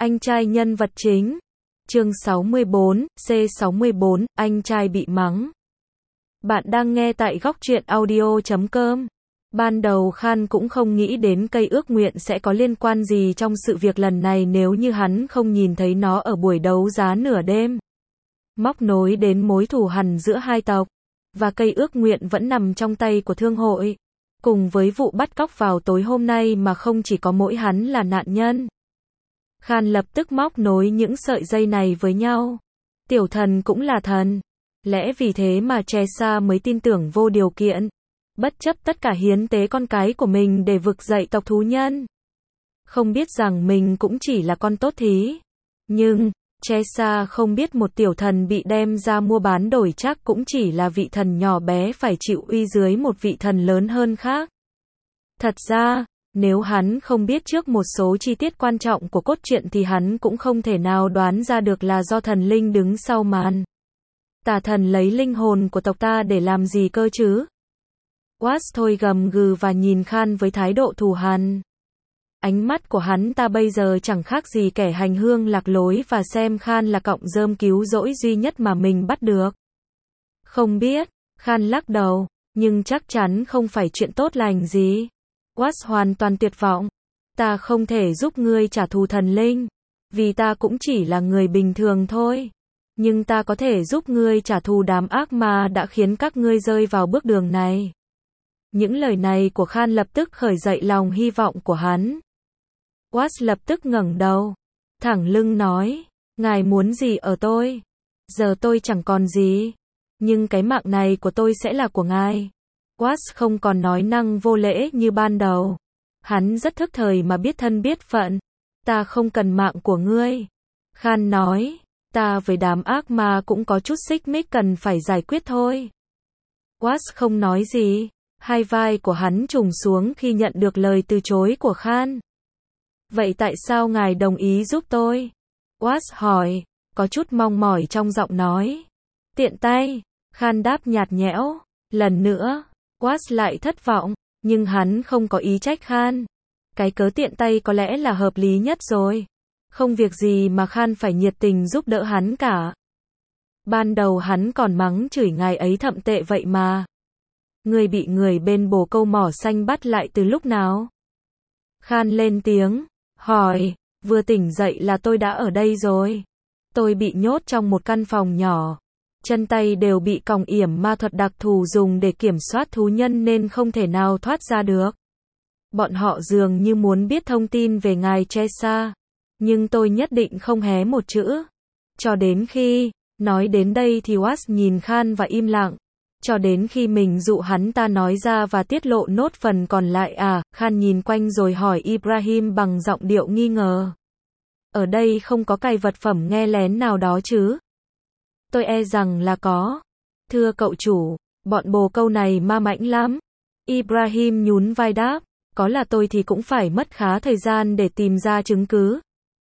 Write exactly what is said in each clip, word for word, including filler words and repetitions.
Anh trai nhân vật chính. Chương sáu mươi bốn, C sáu mươi bốn, anh trai bị mắng. Bạn đang nghe tại góc truyện audio chấm com. Ban đầu Khan cũng không nghĩ đến cây ước nguyện sẽ có liên quan gì trong sự việc lần này nếu như hắn không nhìn thấy nó ở buổi đấu giá nửa đêm. Móc nối đến mối thù hằn giữa hai tộc. Và cây ước nguyện vẫn nằm trong tay của thương hội. Cùng với vụ bắt cóc vào tối hôm nay mà không chỉ có mỗi hắn là nạn nhân. Khan lập tức móc nối những sợi dây này với nhau. Tiểu thần cũng là thần. Lẽ vì thế mà Chesa mới tin tưởng vô điều kiện. Bất chấp tất cả hiến tế con cái của mình để vực dậy tộc thú nhân. Không biết rằng mình cũng chỉ là con tốt thí. Nhưng, Chesa không biết một tiểu thần bị đem ra mua bán đổi chắc cũng chỉ là vị thần nhỏ bé phải chịu uy dưới một vị thần lớn hơn khác. Thật ra, nếu hắn không biết trước một số chi tiết quan trọng của cốt truyện thì hắn cũng không thể nào đoán ra được là do thần linh đứng sau màn. Tà thần lấy linh hồn của tộc ta để làm gì cơ chứ? Watts thôi gầm gừ và nhìn Khan với thái độ thù hằn. Ánh mắt của hắn ta bây giờ chẳng khác gì kẻ hành hương lạc lối và xem Khan là cọng rơm cứu rỗi duy nhất mà mình bắt được. Không biết, Khan lắc đầu, nhưng chắc chắn không phải chuyện tốt lành gì. Watts hoàn toàn tuyệt vọng. Ta không thể giúp ngươi trả thù thần linh, vì ta cũng chỉ là người bình thường thôi. Nhưng ta có thể giúp ngươi trả thù đám ác ma đã khiến các ngươi rơi vào bước đường này. Những lời này của Khan lập tức khởi dậy lòng hy vọng của hắn. Watts lập tức ngẩng đầu, thẳng lưng nói, ngài muốn gì ở tôi? Giờ tôi chẳng còn gì, nhưng cái mạng này của tôi sẽ là của ngài. Watts không còn nói năng vô lễ như ban đầu. Hắn rất thức thời mà biết thân biết phận. Ta không cần mạng của ngươi. Khan nói, ta với đám ác ma cũng có chút xích mích cần phải giải quyết thôi. Watts không nói gì. Hai vai của hắn trùng xuống khi nhận được lời từ chối của Khan. Vậy tại sao ngài đồng ý giúp tôi? Watts hỏi, có chút mong mỏi trong giọng nói. Tiện tay, Khan đáp nhạt nhẽo. Lần nữa, Watts lại thất vọng, nhưng hắn không có ý trách Khan. Cái cớ tiện tay có lẽ là hợp lý nhất rồi. Không việc gì mà Khan phải nhiệt tình giúp đỡ hắn cả. Ban đầu hắn còn mắng chửi ngài ấy thậm tệ vậy mà. Người bị người bên bồ câu mỏ xanh bắt lại từ lúc nào? Khan lên tiếng, hỏi, vừa tỉnh dậy là tôi đã ở đây rồi. Tôi bị nhốt trong một căn phòng nhỏ. Chân tay đều bị còng yểm ma thuật đặc thù dùng để kiểm soát thú nhân nên không thể nào thoát ra được. Bọn họ dường như muốn biết thông tin về ngài Chesa. Nhưng tôi nhất định không hé một chữ. Cho đến khi, nói đến đây thì Watts nhìn Khan và im lặng. Cho đến khi mình dụ hắn ta nói ra và tiết lộ nốt phần còn lại à, Khan nhìn quanh rồi hỏi Ibrahim bằng giọng điệu nghi ngờ. Ở đây không có cài vật phẩm nghe lén nào đó chứ? Tôi e rằng là có. Thưa cậu chủ, bọn bồ câu này ma mãnh lắm. Ibrahim nhún vai đáp, có là tôi thì cũng phải mất khá thời gian để tìm ra chứng cứ.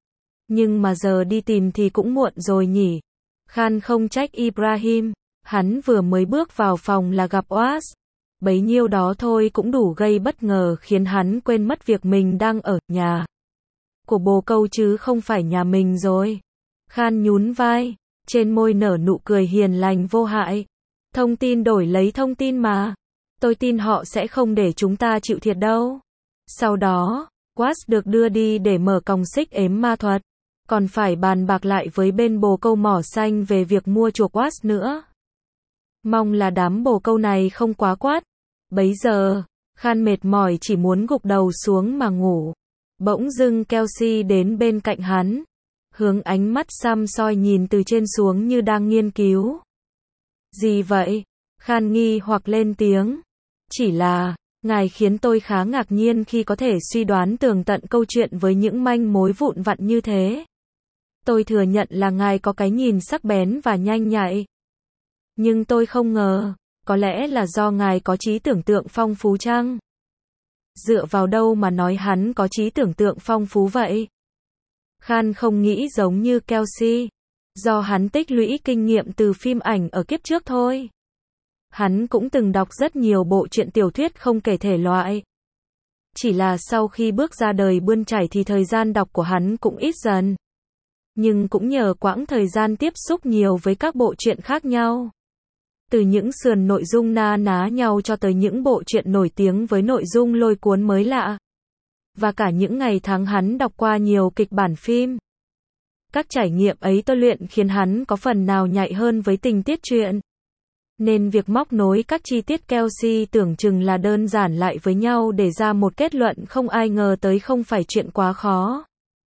Nhưng mà giờ đi tìm thì cũng muộn rồi nhỉ. Khan không trách Ibrahim. Hắn vừa mới bước vào phòng là gặp Watts. Bấy nhiêu đó thôi cũng đủ gây bất ngờ khiến hắn quên mất việc mình đang ở nhà của bồ câu chứ không phải nhà mình rồi. Khan nhún vai, trên môi nở nụ cười hiền lành vô hại. Thông tin đổi lấy thông tin mà. Tôi tin họ sẽ không để chúng ta chịu thiệt đâu. Sau đó, Watts được đưa đi để mở còng xích ếm ma thuật. Còn phải bàn bạc lại với bên bồ câu mỏ xanh về việc mua chuộc Watts nữa. Mong là đám bồ câu này không quá quát. Bấy giờ, Khan mệt mỏi chỉ muốn gục đầu xuống mà ngủ. Bỗng dưng Kelsey đến bên cạnh hắn. Hướng ánh mắt xăm soi nhìn từ trên xuống như đang nghiên cứu. Gì vậy? Khan nghi hoặc lên tiếng. Chỉ là, ngài khiến tôi khá ngạc nhiên khi có thể suy đoán tường tận câu chuyện với những manh mối vụn vặt như thế. Tôi thừa nhận là ngài có cái nhìn sắc bén và nhanh nhạy. Nhưng tôi không ngờ, có lẽ là do ngài có trí tưởng tượng phong phú chăng? Dựa vào đâu mà nói hắn có trí tưởng tượng phong phú vậy? Khan không nghĩ giống như Kelsey. Do hắn tích lũy kinh nghiệm từ phim ảnh ở kiếp trước thôi. Hắn cũng từng đọc rất nhiều bộ truyện tiểu thuyết không kể thể loại. Chỉ là sau khi bước ra đời bươn chải thì thời gian đọc của hắn cũng ít dần. nhưng cũng nhờ quãng thời gian tiếp xúc nhiều với các bộ truyện khác nhau. Từ những sườn nội dung na ná nhau cho tới những bộ truyện nổi tiếng với nội dung lôi cuốn mới lạ. Và cả những ngày tháng hắn đọc qua nhiều kịch bản phim. Các trải nghiệm ấy tôi luyện khiến hắn có phần nào nhạy hơn với tình tiết truyện. Nên việc móc nối các chi tiết Kelsey tưởng chừng là đơn giản lại với nhau để ra một kết luận không ai ngờ tới không phải chuyện quá khó.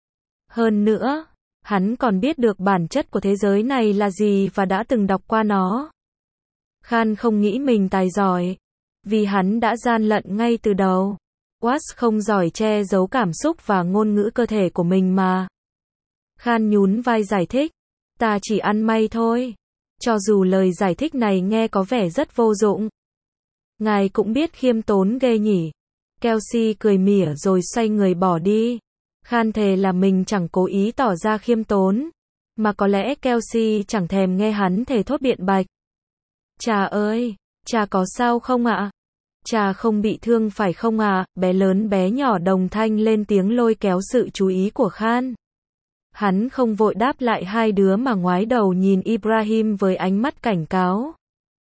Hơn nữa, hắn còn biết được bản chất của thế giới này là gì và đã từng đọc qua nó. Khan không nghĩ mình tài giỏi, vì hắn đã gian lận ngay từ đầu. Watts không giỏi che giấu cảm xúc và ngôn ngữ cơ thể của mình mà. Khan nhún vai giải thích, ta chỉ ăn may thôi. Cho dù lời giải thích này nghe có vẻ rất vô dụng. Ngài cũng biết khiêm tốn ghê nhỉ. Kelsey cười mỉa rồi xoay người bỏ đi. Khan thề là mình chẳng cố ý tỏ ra khiêm tốn. Mà có lẽ Kelsey chẳng thèm nghe hắn thề thốt biện bạch. Cha ơi, cha có sao không ạ? Cha không bị thương phải không ạ? Bé lớn bé nhỏ đồng thanh lên tiếng lôi kéo sự chú ý của Khan. Hắn không vội đáp lại hai đứa mà ngoái đầu nhìn Ibrahim với ánh mắt cảnh cáo.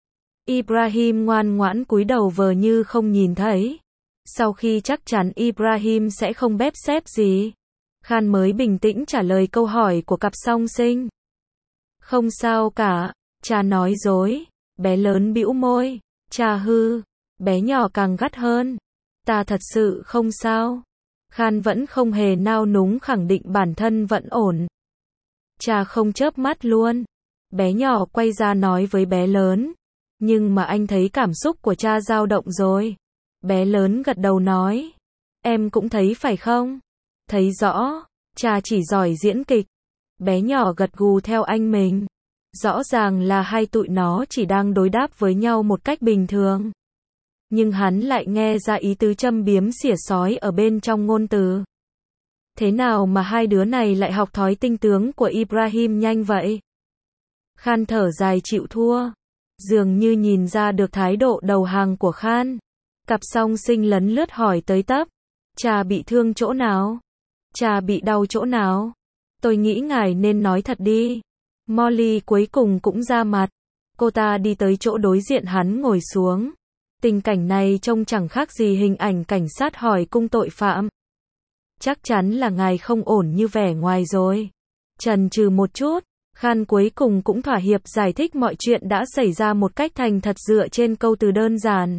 Ibrahim ngoan ngoãn cúi đầu vờ như không nhìn thấy. Sau khi chắc chắn Ibrahim sẽ không bép xép gì, Khan mới bình tĩnh trả lời câu hỏi của cặp song sinh. Không sao cả, cha nói dối. Bé lớn bĩu môi. Cha hư. Bé nhỏ càng gắt hơn. Ta thật sự không sao. Khan vẫn không hề nao núng khẳng định bản thân vẫn ổn. Cha không chớp mắt luôn. Bé nhỏ quay ra nói với bé lớn. Nhưng mà anh thấy cảm xúc của cha dao động rồi. Bé lớn gật đầu nói. Em cũng thấy phải không? Thấy rõ. Cha chỉ giỏi diễn kịch. Bé nhỏ gật gù theo anh mình. Rõ ràng là hai tụi nó chỉ đang đối đáp với nhau một cách bình thường. Nhưng hắn lại nghe ra ý tứ châm biếm xỉa xói ở bên trong ngôn từ. Thế nào mà hai đứa này lại học thói tinh tướng của Ibrahim nhanh vậy? Khan thở dài chịu thua. Dường như nhìn ra được thái độ đầu hàng của Khan. Cặp song sinh lấn lướt hỏi tới tấp. Cha bị thương chỗ nào? Cha bị đau chỗ nào? Tôi nghĩ ngài nên nói thật đi. Molly cuối cùng cũng ra mặt. Cô ta đi tới chỗ đối diện hắn ngồi xuống. Tình cảnh này trông chẳng khác gì hình ảnh cảnh sát hỏi cung tội phạm. Chắc chắn là ngài không ổn như vẻ ngoài rồi. Chần chừ một chút, Khan cuối cùng cũng thỏa hiệp giải thích mọi chuyện đã xảy ra một cách thành thật dựa trên câu từ đơn giản.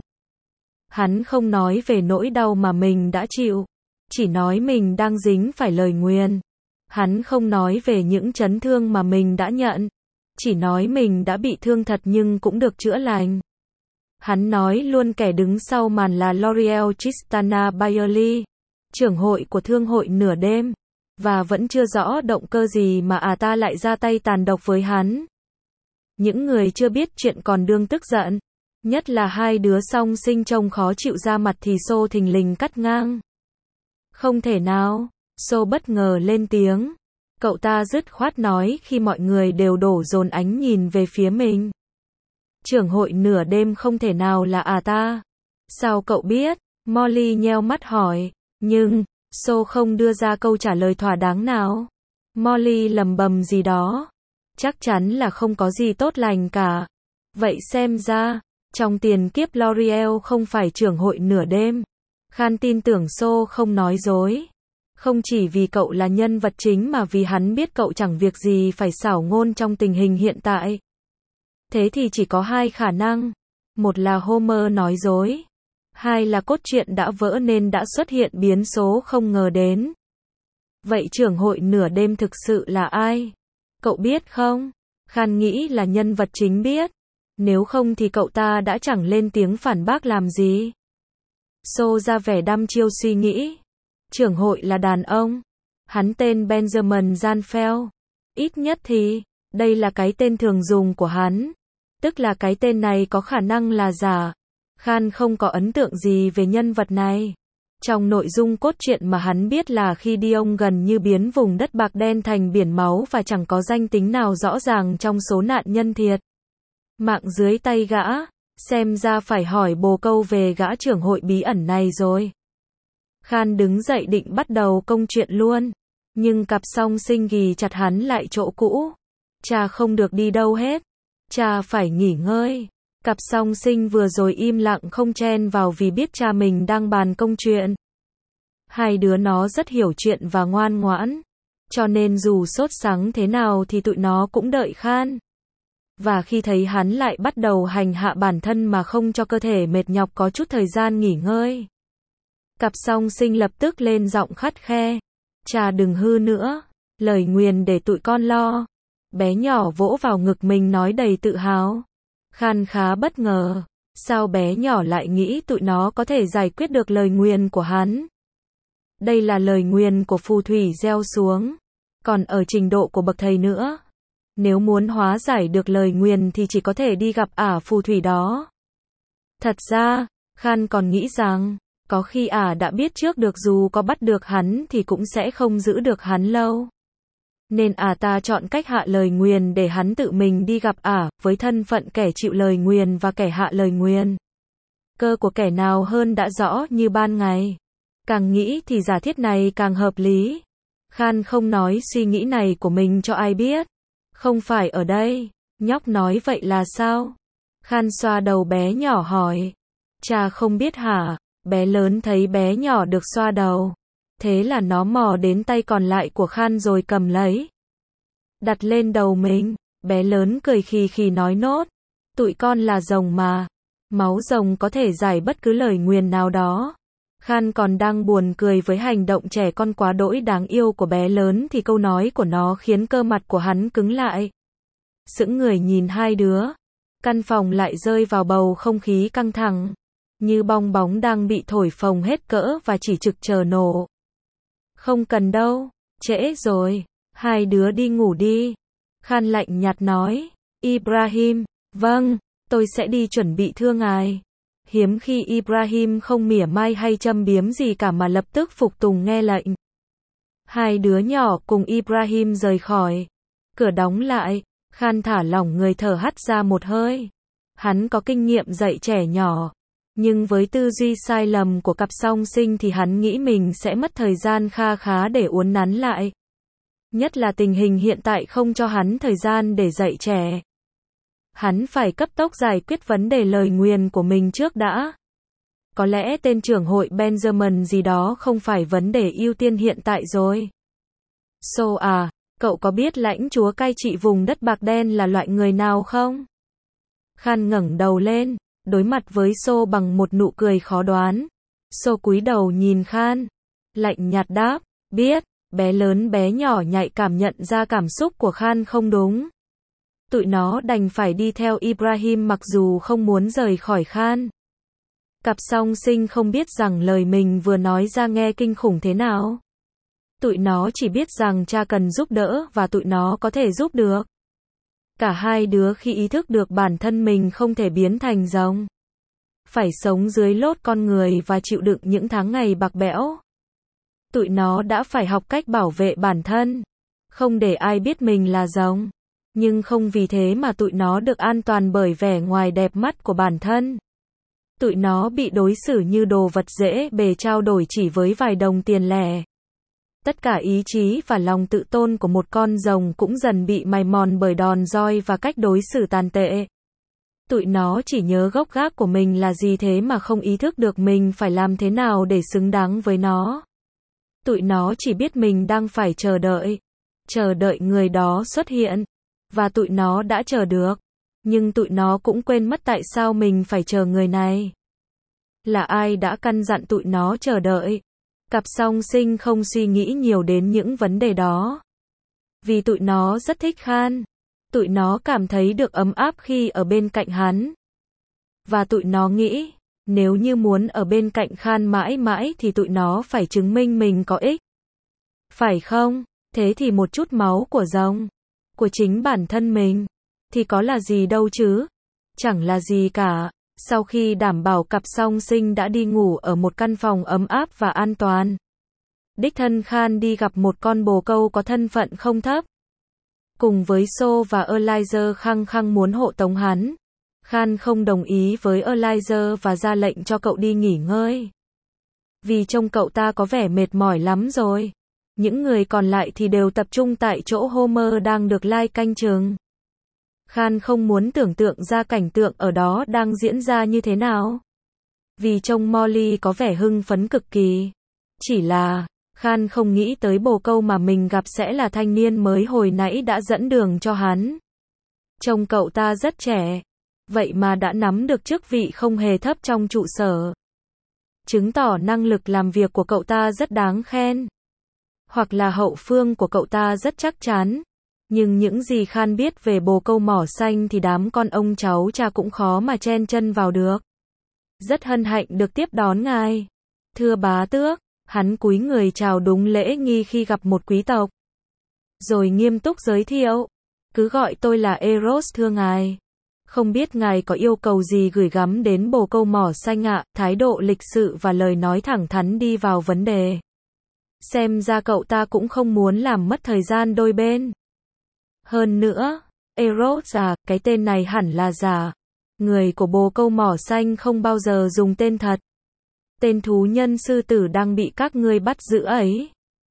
Hắn không nói về nỗi đau mà mình đã chịu, chỉ nói mình đang dính phải lời nguyền. Hắn không nói về những chấn thương mà mình đã nhận, chỉ nói mình đã bị thương thật nhưng cũng được chữa lành. Hắn nói luôn kẻ đứng sau màn là L'Oreal Tristana Byerly, trưởng hội của thương hội nửa đêm, và vẫn chưa rõ động cơ gì mà à ta lại ra tay tàn độc với hắn. Những người chưa biết chuyện còn đương tức giận, nhất là hai đứa song sinh trông khó chịu ra mặt thì Xô thình lình cắt ngang. Không thể nào, Xô bất ngờ lên tiếng. Cậu ta dứt khoát nói khi mọi người đều đổ dồn ánh nhìn về phía mình. Trưởng hội nửa đêm không thể nào là à ta. Sao cậu biết? Molly nheo mắt hỏi. Nhưng, Xô không đưa ra câu trả lời thỏa đáng nào. Molly lầm bầm gì đó. Chắc chắn là không có gì tốt lành cả. Vậy xem ra, trong tiền kiếp L'Oreal không phải trưởng hội nửa đêm. Khan tin tưởng Xô không nói dối. Không chỉ vì cậu là nhân vật chính mà vì hắn biết cậu chẳng việc gì phải xảo ngôn trong tình hình hiện tại. Thế thì chỉ có hai khả năng. Một là Homer nói dối. Hai là cốt truyện đã vỡ nên đã xuất hiện biến số không ngờ đến. Vậy trưởng hội nửa đêm thực sự là ai? Cậu biết không? Khan nghĩ là nhân vật chính biết. Nếu không thì cậu ta đã chẳng lên tiếng phản bác làm gì. Xô ra vẻ đăm chiêu suy nghĩ. Trưởng hội là đàn ông. Hắn tên Benjamin Zanfeld. Ít nhất thì, đây là cái tên thường dùng của hắn. Tức là cái tên này có khả năng là giả. Khan không có ấn tượng gì về nhân vật này. Trong nội dung cốt truyện mà hắn biết là khi đi ông gần như biến vùng đất bạc đen thành biển máu và chẳng có danh tính nào rõ ràng trong số nạn nhân thiệt mạng dưới tay gã. Xem ra phải hỏi bồ câu về gã trưởng hội bí ẩn này rồi. Khan đứng dậy định bắt đầu công chuyện luôn. Nhưng cặp song sinh ghì chặt hắn lại chỗ cũ. Cha không được đi đâu hết. Cha phải nghỉ ngơi. Cặp song sinh vừa rồi im lặng không chen vào vì biết cha mình đang bàn công chuyện. Hai đứa nó rất hiểu chuyện và ngoan ngoãn. Cho nên dù sốt sắng thế nào thì tụi nó cũng đợi Khan. Và khi thấy hắn lại bắt đầu hành hạ bản thân mà không cho cơ thể mệt nhọc có chút thời gian nghỉ ngơi. Cặp song sinh lập tức lên giọng khắt khe. Cha đừng hư nữa. Lời nguyền để tụi con lo. Bé nhỏ vỗ vào ngực mình nói đầy tự hào. Khan khá bất ngờ. Sao bé nhỏ lại nghĩ tụi nó có thể giải quyết được lời nguyền của hắn? Đây là lời nguyền của phù thủy gieo xuống. Còn ở trình độ của bậc thầy nữa. Nếu muốn hóa giải được lời nguyền thì chỉ có thể đi gặp ả phù thủy đó. Thật ra, Khan còn nghĩ rằng, có khi ả đã biết trước được dù có bắt được hắn thì cũng sẽ không giữ được hắn lâu. Nên ả ta chọn cách hạ lời nguyền để hắn tự mình đi gặp ả, với thân phận kẻ chịu lời nguyền và kẻ hạ lời nguyền. Cơ của kẻ nào hơn đã rõ như ban ngày. Càng nghĩ thì giả thiết này càng hợp lý. Khan không nói suy nghĩ này của mình cho ai biết. Không phải ở đây. Nhóc nói vậy là sao? Khan xoa đầu bé nhỏ hỏi. Cha không biết hả? Bé lớn thấy bé nhỏ được xoa đầu. Thế là nó mò đến tay còn lại của Khan rồi cầm lấy. Đặt lên đầu mình. Bé lớn cười khì khì nói nốt. Tụi con là rồng mà. Máu rồng có thể giải bất cứ lời nguyền nào đó. Khan còn đang buồn cười với hành động trẻ con quá đỗi đáng yêu của bé lớn thì câu nói của nó khiến cơ mặt của hắn cứng lại. Sững người nhìn hai đứa. Căn phòng lại rơi vào bầu không khí căng thẳng. Như bong bóng đang bị thổi phồng hết cỡ và chỉ trực chờ nổ. Không cần đâu, trễ rồi. Hai đứa đi ngủ đi. Khan lạnh nhạt nói. Ibrahim, vâng, tôi sẽ đi chuẩn bị thưa ngài. Hiếm khi Ibrahim không mỉa mai hay châm biếm gì cả mà lập tức phục tùng nghe lệnh. Hai đứa nhỏ cùng Ibrahim rời khỏi. Cửa đóng lại, Khan thả lỏng người thở hắt ra một hơi. Hắn có kinh nghiệm dạy trẻ nhỏ. Nhưng với tư duy sai lầm của cặp song sinh thì hắn nghĩ mình sẽ mất thời gian kha khá để uốn nắn lại. Nhất là tình hình hiện tại không cho hắn thời gian để dạy trẻ. Hắn phải cấp tốc giải quyết vấn đề lời nguyền của mình trước đã. Có lẽ tên trưởng hội Benjamin gì đó không phải vấn đề ưu tiên hiện tại rồi. So à, cậu có biết lãnh chúa cai trị vùng đất bạc đen là loại người nào không? Khan ngẩng đầu lên, đối mặt với So bằng một nụ cười khó đoán. So cúi đầu nhìn Khan, lạnh nhạt đáp, biết. Bé lớn bé nhỏ nhạy cảm nhận ra cảm xúc của Khan không đúng. Tụi nó đành phải đi theo Ibrahim mặc dù không muốn rời khỏi Khan. Cặp song sinh không biết rằng lời mình vừa nói ra nghe kinh khủng thế nào. Tụi nó chỉ biết rằng cha cần giúp đỡ và tụi nó có thể giúp được. Cả hai đứa khi ý thức được bản thân mình không thể biến thành rồng. Phải sống dưới lốt con người và chịu đựng những tháng ngày bạc bẽo. Tụi nó đã phải học cách bảo vệ bản thân. Không để ai biết mình là rồng. Nhưng không vì thế mà tụi nó được an toàn bởi vẻ ngoài đẹp mắt của bản thân. Tụi nó bị đối xử như đồ vật dễ bề trao đổi chỉ với vài đồng tiền lẻ. Tất cả ý chí và lòng tự tôn của một con rồng cũng dần bị mài mòn bởi đòn roi và cách đối xử tàn tệ. Tụi nó chỉ nhớ gốc gác của mình là gì thế mà không ý thức được mình phải làm thế nào để xứng đáng với nó. Tụi nó chỉ biết mình đang phải chờ đợi. Chờ đợi người đó xuất hiện. Và tụi nó đã chờ được. Nhưng tụi nó cũng quên mất tại sao mình phải chờ người này. Là ai đã căn dặn tụi nó chờ đợi? Cặp song sinh không suy nghĩ nhiều đến những vấn đề đó. Vì tụi nó rất thích Khan. Tụi nó cảm thấy được ấm áp khi ở bên cạnh hắn. Và tụi nó nghĩ, nếu như muốn ở bên cạnh Khan mãi mãi thì tụi nó phải chứng minh mình có ích. Phải không? Thế thì một chút máu của rồng, của chính bản thân mình, thì có là gì đâu chứ? Chẳng là gì cả. Sau khi đảm bảo cặp song sinh đã đi ngủ ở một căn phòng ấm áp và an toàn, đích thân Khan đi gặp một con bồ câu có thân phận không thấp. Cùng với So và Elijah khăng khăng muốn hộ tống hắn. Khan không đồng ý với Elijah và ra lệnh cho cậu đi nghỉ ngơi. Vì trông cậu ta có vẻ mệt mỏi lắm rồi. Những người còn lại thì đều tập trung tại chỗ Homer đang được Lai canh chừng. Khan không muốn tưởng tượng ra cảnh tượng ở đó đang diễn ra như thế nào. Vì trông Molly có vẻ hưng phấn cực kỳ. Chỉ là, Khan không nghĩ tới bồ câu mà mình gặp sẽ là thanh niên mới hồi nãy đã dẫn đường cho hắn. Trông cậu ta rất trẻ. Vậy mà đã nắm được chức vị không hề thấp trong trụ sở. Chứng tỏ năng lực làm việc của cậu ta rất đáng khen. Hoặc là hậu phương của cậu ta rất chắc chắn. Nhưng những gì Khan biết về bồ câu mỏ xanh thì đám con ông cháu cha cũng khó mà chen chân vào được. Rất hân hạnh được tiếp đón ngài. Thưa bá tước, hắn cúi người chào đúng lễ nghi khi gặp một quý tộc. Rồi nghiêm túc giới thiệu. Cứ gọi tôi là Eros thưa ngài. Không biết ngài có yêu cầu gì gửi gắm đến bồ câu mỏ xanh ạ, thái độ lịch sự và lời nói thẳng thắn đi vào vấn đề. Xem ra cậu ta cũng không muốn làm mất thời gian đôi bên. Hơn nữa, Eros à, cái tên này hẳn là giả. Người của bồ câu mỏ xanh không bao giờ dùng tên thật. Tên thú nhân sư tử đang bị các ngươi bắt giữ ấy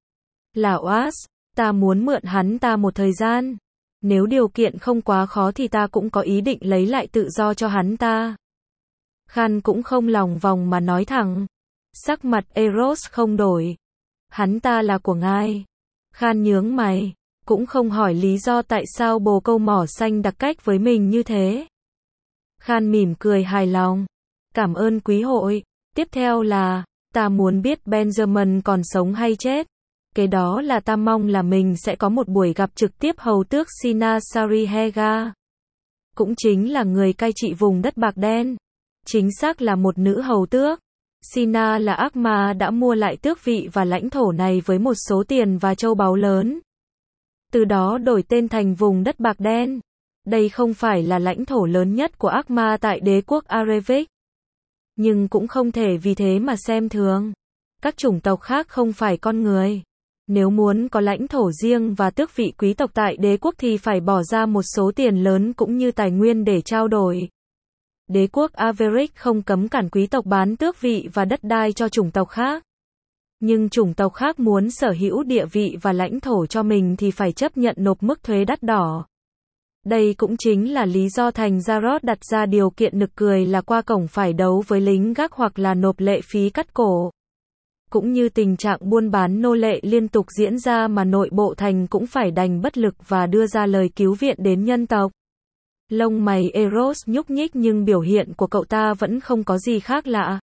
là Oas, ta muốn mượn hắn ta một thời gian. Nếu điều kiện không quá khó thì ta cũng có ý định lấy lại tự do cho hắn ta. Khan cũng không lòng vòng mà nói thẳng. Sắc mặt Eros không đổi. Hắn ta là của ngài. Khan nhướng mày, cũng không hỏi lý do tại sao bồ câu mỏ xanh đặc cách với mình như thế. Khan mỉm cười hài lòng. Cảm ơn quý hội. Tiếp theo là, ta muốn biết Benjamin còn sống hay chết. Cái đó là ta mong là mình sẽ có một buổi gặp trực tiếp hầu tước Sina Sarihega. Cũng chính là người cai trị vùng đất bạc đen. Chính xác là một nữ hầu tước. Sina là ác ma đã mua lại tước vị và lãnh thổ này với một số tiền và châu báu lớn. Từ đó đổi tên thành vùng đất bạc đen. Đây không phải là lãnh thổ lớn nhất của ác ma tại đế quốc Arevik. Nhưng cũng không thể vì thế mà xem thường. Các chủng tộc khác không phải con người. Nếu muốn có lãnh thổ riêng và tước vị quý tộc tại đế quốc thì phải bỏ ra một số tiền lớn cũng như tài nguyên để trao đổi. Đế quốc Averick không cấm cản quý tộc bán tước vị và đất đai cho chủng tộc khác. Nhưng chủng tộc khác muốn sở hữu địa vị và lãnh thổ cho mình thì phải chấp nhận nộp mức thuế đắt đỏ. Đây cũng chính là lý do thành Jarod đặt ra điều kiện nực cười là qua cổng phải đấu với lính gác hoặc là nộp lệ phí cắt cổ. Cũng như tình trạng buôn bán nô lệ liên tục diễn ra mà nội bộ thành cũng phải đành bất lực và đưa ra lời cứu viện đến nhân tộc. Lông mày Eros nhúc nhích nhưng biểu hiện của cậu ta vẫn không có gì khác lạ.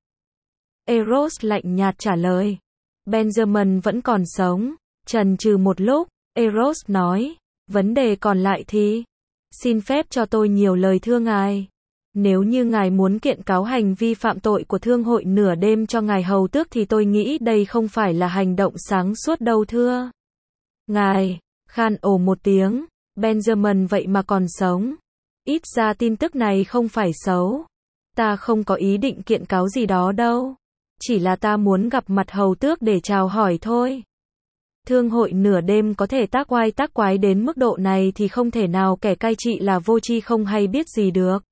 Eros lạnh nhạt trả lời. Benjamin vẫn còn sống. Chần chừ một lúc, Eros nói. Vấn đề còn lại thì, xin phép cho tôi nhiều lời thưa ngài. Nếu như ngài muốn kiện cáo hành vi phạm tội của thương hội nửa đêm cho ngài hầu tước thì tôi nghĩ đây không phải là hành động sáng suốt đâu thưa. Ngài, Khan ồ một tiếng, Benjamin vậy mà còn sống. Ít ra tin tức này không phải xấu. Ta không có ý định kiện cáo gì đó đâu. Chỉ là ta muốn gặp mặt hầu tước để chào hỏi thôi. Thương hội nửa đêm có thể tác oai tác quái đến mức độ này thì không thể nào kẻ cai trị là vô tri không hay biết gì được.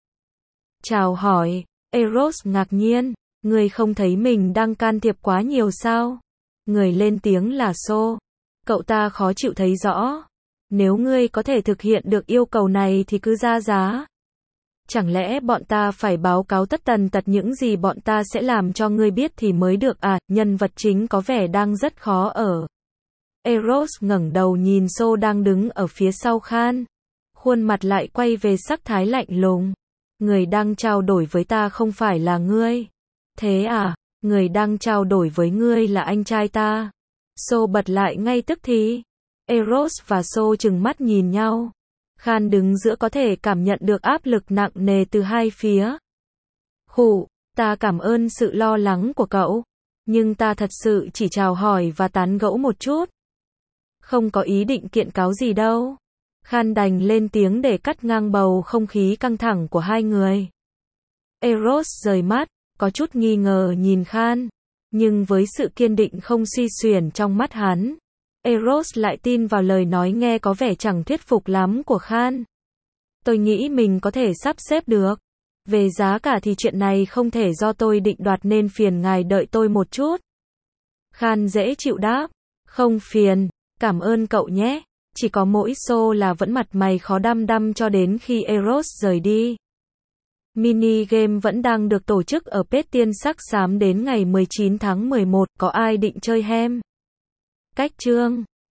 Chào hỏi, Eros ngạc nhiên, người không thấy mình đang can thiệp quá nhiều sao? Người lên tiếng là So. Cậu ta khó chịu thấy rõ. Nếu ngươi có thể thực hiện được yêu cầu này thì cứ ra giá. Chẳng lẽ bọn ta phải báo cáo tất tần tật những gì bọn ta sẽ làm cho ngươi biết thì mới được à? Nhân vật chính có vẻ đang rất khó ở. Eros ngẩng đầu nhìn So đang đứng ở phía sau Khan. Khuôn mặt lại quay về sắc thái lạnh lùng. Người đang trao đổi với ta không phải là ngươi. Thế à, người đang trao đổi với ngươi là anh trai ta. So bật lại ngay tức thì. Eros và So trừng mắt nhìn nhau. Khan đứng giữa có thể cảm nhận được áp lực nặng nề từ hai phía. Khụ, ta cảm ơn sự lo lắng của cậu. Nhưng ta thật sự chỉ chào hỏi và tán gẫu một chút. Không có ý định kiện cáo gì đâu. Khan đành lên tiếng để cắt ngang bầu không khí căng thẳng của hai người. Eros rời mắt, có chút nghi ngờ nhìn Khan. Nhưng với sự kiên định không suy xuyển trong mắt hắn, Eros lại tin vào lời nói nghe có vẻ chẳng thuyết phục lắm của Khan. Tôi nghĩ mình có thể sắp xếp được. Về giá cả thì chuyện này không thể do tôi định đoạt nên phiền ngài đợi tôi một chút. Khan dễ chịu đáp. Không phiền, cảm ơn cậu nhé. Chỉ có mỗi show là vẫn mặt mày khó đăm đăm cho đến khi Eros rời đi. Mini game vẫn đang được tổ chức ở Pết Tiên Sắc Xám đến ngày mười chín tháng mười một, có ai định chơi hem? Cách chương